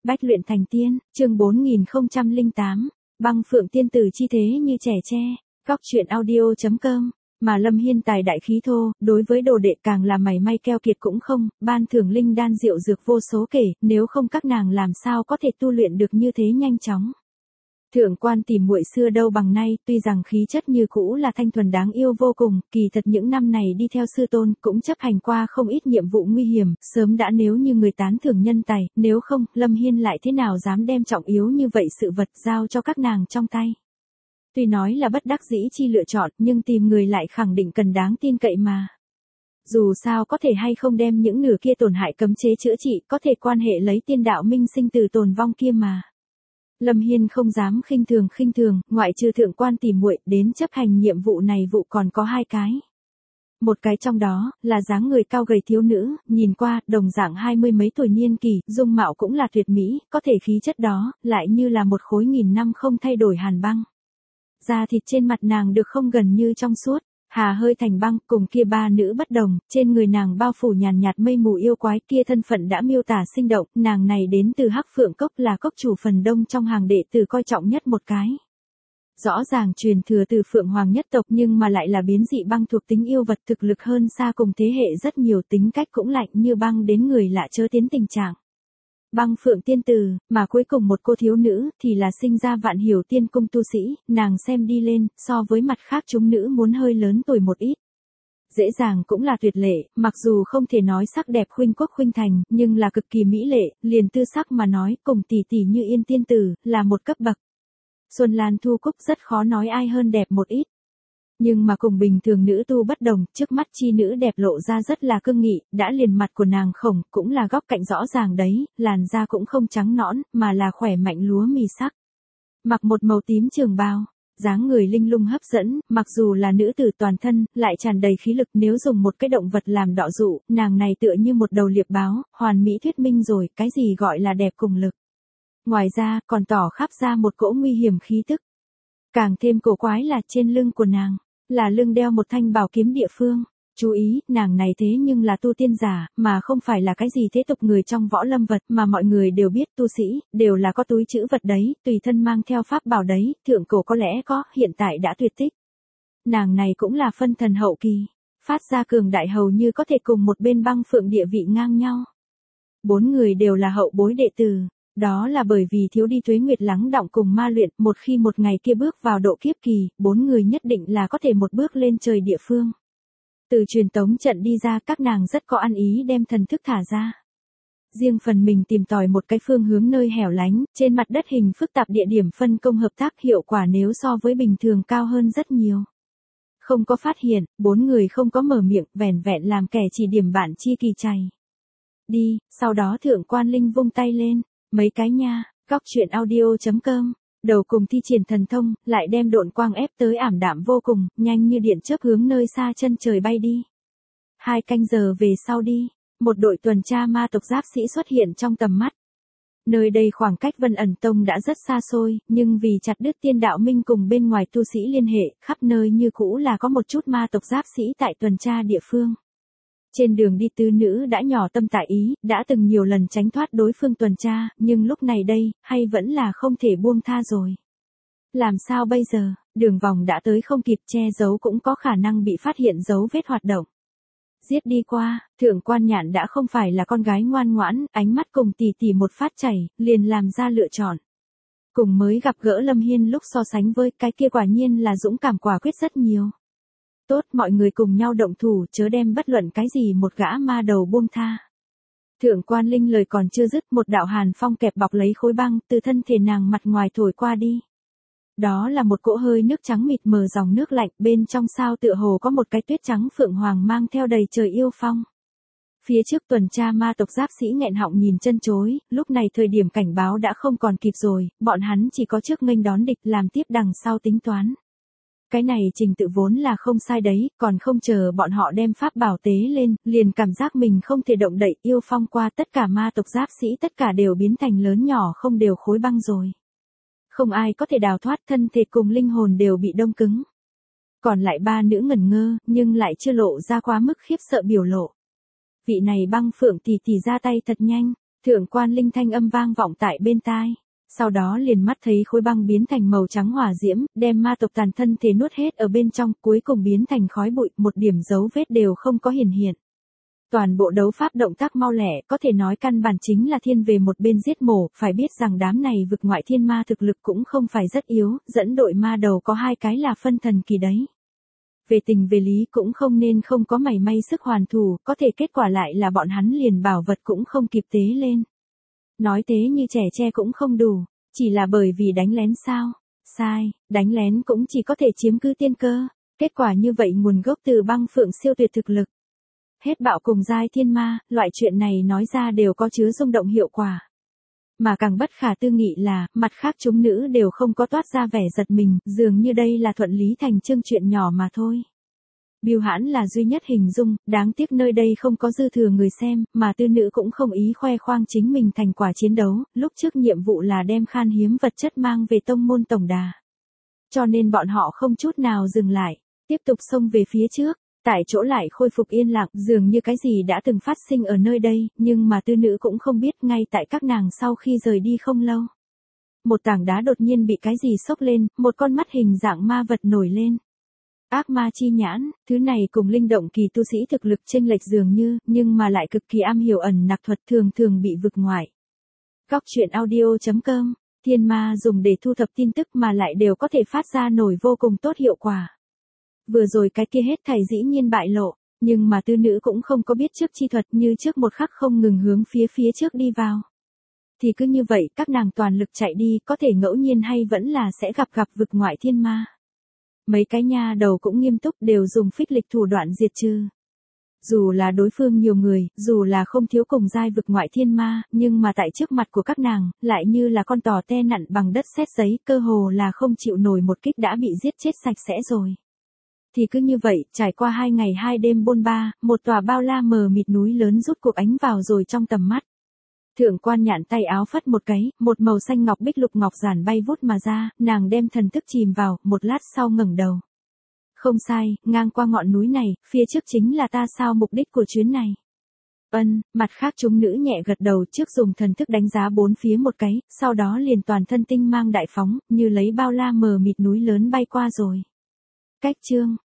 Bách luyện thành tiên, chương 4008, băng phượng tiên tử chi thế như trẻ tre, góc truyện audio.com, mà Lâm Hiên tài đại khí thô, đối với đồ đệ càng là mảy may keo kiệt cũng không, ban thưởng linh đan diệu dược vô số kể, nếu không các nàng làm sao có thể tu luyện được như thế nhanh chóng. Thượng quan Tìm Muội xưa đâu bằng nay, tuy rằng khí chất như cũ là thanh thuần đáng yêu vô cùng, kỳ thật những năm này đi theo sư tôn cũng chấp hành qua không ít nhiệm vụ nguy hiểm, sớm đã nếu như người tán thưởng nhân tài, nếu không, Lâm Hiên lại thế nào dám đem trọng yếu như vậy sự vật giao cho các nàng trong tay. Tuy nói là bất đắc dĩ chi lựa chọn, nhưng tìm người lại khẳng định cần đáng tin cậy mà. Dù sao có thể hay không đem những nửa kia tổn hại cấm chế chữa trị, có thể quan hệ lấy tiên đạo minh sinh từ tồn vong kia mà. Lâm Hiên không dám khinh thường, ngoại trừ thượng quan Tìm Muội, đến chấp hành nhiệm vụ này vụ còn có hai cái. Một cái trong đó, là dáng người cao gầy thiếu nữ, nhìn qua, đồng dạng 20 mấy tuổi niên kỳ, dung mạo cũng là tuyệt mỹ, có thể khí chất đó, lại như là một khối nghìn năm không thay đổi hàn băng. Da thịt trên mặt nàng được không gần như trong suốt, hà hơi thành băng, cùng kia ba nữ bất đồng, trên người nàng bao phủ nhàn nhạt mây mù yêu quái, kia thân phận đã miêu tả sinh động, nàng này đến từ Hắc Phượng Cốc, là cốc chủ phần đông trong hàng đệ tử coi trọng nhất một cái. Rõ ràng truyền thừa từ Phượng Hoàng nhất tộc nhưng mà lại là biến dị băng thuộc tính yêu vật, thực lực hơn xa cùng thế hệ rất nhiều, tính cách cũng lạnh như băng đến người lạ chớ tiến tình trạng. Băng phượng tiên tử, mà cuối cùng một cô thiếu nữ, thì là sinh ra Vạn Hiểu Tiên cung tu sĩ, nàng xem đi lên, so với mặt khác chúng nữ muốn hơi lớn tuổi một ít. Dễ dàng cũng là tuyệt lệ, mặc dù không thể nói sắc đẹp khuynh quốc khuynh thành, nhưng là cực kỳ mỹ lệ, liền tư sắc mà nói, cùng tỷ tỷ Như Yên tiên tử, là một cấp bậc. Xuân Lan Thu Cúc rất khó nói ai hơn đẹp một ít. Nhưng mà cùng bình thường nữ tu bất đồng, trước mắt chi nữ đẹp lộ ra rất là cương nghị, đã liền mặt của nàng khổng, cũng là góc cạnh rõ ràng đấy, làn da cũng không trắng nõn, mà là khỏe mạnh lúa mì sắc. Mặc một màu tím trường bào, dáng người linh lung hấp dẫn, mặc dù là nữ tử toàn thân, lại tràn đầy khí lực, nếu dùng một cái động vật làm đọ dụ, nàng này tựa như một đầu liệp báo, hoàn mỹ thuyết minh rồi, cái gì gọi là đẹp cùng lực. Ngoài ra, còn tỏ khắp ra một cỗ nguy hiểm khí tức. Càng thêm cổ quái là trên lưng của nàng, là lưng đeo một thanh bảo kiếm địa phương. Chú ý, nàng này thế nhưng là tu tiên giả, mà không phải là cái gì thế tục người trong võ lâm vật, mà mọi người đều biết tu sĩ, đều là có túi trữ vật đấy, tùy thân mang theo pháp bảo đấy, thượng cổ có lẽ có, hiện tại đã tuyệt tích. Nàng này cũng là phân thần hậu kỳ, phát ra cường đại hầu như có thể cùng một bên băng phượng địa vị ngang nhau. 4 người đều là hậu bối đệ tử. Đó là bởi vì thiếu đi tuế nguyệt lắng đọng cùng ma luyện, một khi một ngày kia bước vào độ kiếp kỳ, 4 người nhất định là có thể một bước lên trời địa phương. Từ truyền tống trận đi ra, các nàng rất có ăn ý đem thần thức thả ra. Riêng phần mình tìm tòi một cái phương hướng nơi hẻo lánh, trên mặt đất hình phức tạp địa điểm phân công hợp tác, hiệu quả nếu so với bình thường cao hơn rất nhiều. Không có phát hiện, 4 người không có mở miệng, vẻn vẹn làm kẻ chỉ điểm bản chi kỳ chày. Đi, sau đó thượng quan Linh vung tay lên. Mấy cái nha, góc truyện audio.com, đầu cùng thi triển thần thông, lại đem độn quang ép tới ảm đạm vô cùng, nhanh như điện chớp hướng nơi xa chân trời bay đi. 2 canh giờ về sau đi, một đội tuần tra ma tộc giáp sĩ xuất hiện trong tầm mắt. Nơi đây khoảng cách Vân Ẩn Tông đã rất xa xôi, nhưng vì chặt đứt tiên đạo minh cùng bên ngoài tu sĩ liên hệ, khắp nơi như cũ là có một chút ma tộc giáp sĩ tại tuần tra địa phương. Trên đường đi tứ nữ đã nhỏ tâm tại ý, đã từng nhiều lần tránh thoát đối phương tuần tra, nhưng lúc này đây, hay vẫn là không thể buông tha rồi. Làm sao bây giờ, đường vòng đã tới không kịp, che giấu cũng có khả năng bị phát hiện dấu vết hoạt động. Giết đi qua, thượng quan Nhạn đã không phải là con gái ngoan ngoãn, ánh mắt cùng tỷ tỷ một phát chảy, liền làm ra lựa chọn. Cùng mới gặp gỡ Lâm Hiên lúc so sánh với cái kia quả nhiên là dũng cảm quả quyết rất nhiều. Tốt, mọi người cùng nhau động thủ, chớ đem bất luận cái gì một gã ma đầu buông tha. Thượng quan Linh lời còn chưa dứt, một đạo hàn phong kẹp bọc lấy khối băng, từ thân thể nàng mặt ngoài thổi qua đi. Đó là một cỗ hơi nước trắng mịt mờ dòng nước lạnh, bên trong sao tựa hồ có một cái tuyết trắng phượng hoàng mang theo đầy trời yêu phong. Phía trước tuần tra ma tộc giáp sĩ nghẹn họng nhìn chân chối, lúc này thời điểm cảnh báo đã không còn kịp rồi, bọn hắn chỉ có trước nghênh đón địch, làm tiếp đằng sau tính toán. Cái này trình tự vốn là không sai đấy, còn không chờ bọn họ đem pháp bảo tế lên, liền cảm giác mình không thể động đậy, yêu phong qua tất cả ma tộc giáp sĩ tất cả đều biến thành lớn nhỏ không đều khối băng rồi. Không ai có thể đào thoát, thân thể cùng linh hồn đều bị đông cứng. Còn lại 3 nữ ngẩn ngơ, nhưng lại chưa lộ ra quá mức khiếp sợ biểu lộ. Vị này băng phượng tỷ tỷ ra tay thật nhanh, Thượng quan Linh thanh âm vang vọng tại bên tai. Sau đó liền mắt thấy khối băng biến thành màu trắng hỏa diễm, đem ma tộc tàn thân thể nuốt hết ở bên trong, cuối cùng biến thành khói bụi, một điểm dấu vết đều không có hiển hiện. Toàn bộ đấu pháp động tác mau lẹ, có thể nói căn bản chính là thiên về một bên giết mổ, phải biết rằng đám này vực ngoại thiên ma thực lực cũng không phải rất yếu, dẫn đội ma đầu có 2 cái là phân thần kỳ đấy. Về tình về lý cũng không nên không có mảy may sức hoàn thủ, có thể kết quả lại là bọn hắn liền bảo vật cũng không kịp tế lên. Nói tế như trẻ tre cũng không đủ, chỉ là bởi vì đánh lén sao? Sai, đánh lén cũng chỉ có thể chiếm cứ tiên cơ. Kết quả như vậy nguồn gốc từ băng phượng siêu tuyệt thực lực. Hết bạo cùng giai thiên ma, loại chuyện này nói ra đều có chứa rung động hiệu quả. Mà càng bất khả tư nghị là, mặt khác chúng nữ đều không có toát ra vẻ giật mình, dường như đây là thuận lý thành chương chuyện nhỏ mà thôi. Bưu Hãn là duy nhất hình dung, đáng tiếc nơi đây không có dư thừa người xem, mà tư nữ cũng không ý khoe khoang chính mình thành quả chiến đấu, lúc trước nhiệm vụ là đem khan hiếm vật chất mang về tông môn tổng đà. Cho nên bọn họ không chút nào dừng lại, tiếp tục xông về phía trước, tại chỗ lại khôi phục yên lặng, dường như cái gì đã từng phát sinh ở nơi đây, nhưng mà tư nữ cũng không biết ngay tại các nàng sau khi rời đi không lâu. Một tảng đá đột nhiên bị cái gì xốc lên, một con mắt hình dạng ma vật nổi lên. Ác ma chi nhãn, thứ này cùng linh động kỳ tu sĩ thực lực chênh lệch dường như, nhưng mà lại cực kỳ am hiểu ẩn nặc thuật thường thường bị vực ngoại. Góc truyện audio.com, thiên ma dùng để thu thập tin tức mà lại đều có thể phát ra nổi vô cùng tốt hiệu quả. Vừa rồi cái kia hết thảy dĩ nhiên bại lộ, nhưng mà tư nữ cũng không có biết trước chi thuật như trước một khắc không ngừng hướng phía trước đi vào. Thì cứ như vậy các nàng toàn lực chạy đi, có thể ngẫu nhiên hay vẫn là sẽ gặp vực ngoại thiên ma. Mấy cái nha đầu cũng nghiêm túc đều dùng phích lịch thủ đoạn diệt trừ. Dù là đối phương nhiều người, dù là không thiếu cùng giai vực ngoại thiên ma, nhưng mà tại trước mặt của các nàng, lại như là con tò te nặn bằng đất sét giấy, cơ hồ là không chịu nổi một kích đã bị giết chết sạch sẽ rồi. Thì cứ như vậy, trải qua 2 ngày 2 đêm bôn ba, một tòa bao la mờ mịt núi lớn rút cuộc ánh vào rồi trong tầm mắt. Thượng quan Nhạn tay áo phất một cái, một màu xanh ngọc bích lục ngọc giản bay vút mà ra, nàng đem thần thức chìm vào, một lát sau ngẩng đầu. Không sai, ngang qua ngọn núi này, phía trước chính là ta sao mục đích của chuyến này. Mặt khác chúng nữ nhẹ gật đầu trước dùng thần thức đánh giá bốn phía một cái, sau đó liền toàn thân tinh mang đại phóng, như lấy bao la mờ mịt núi lớn bay qua rồi. Cách chương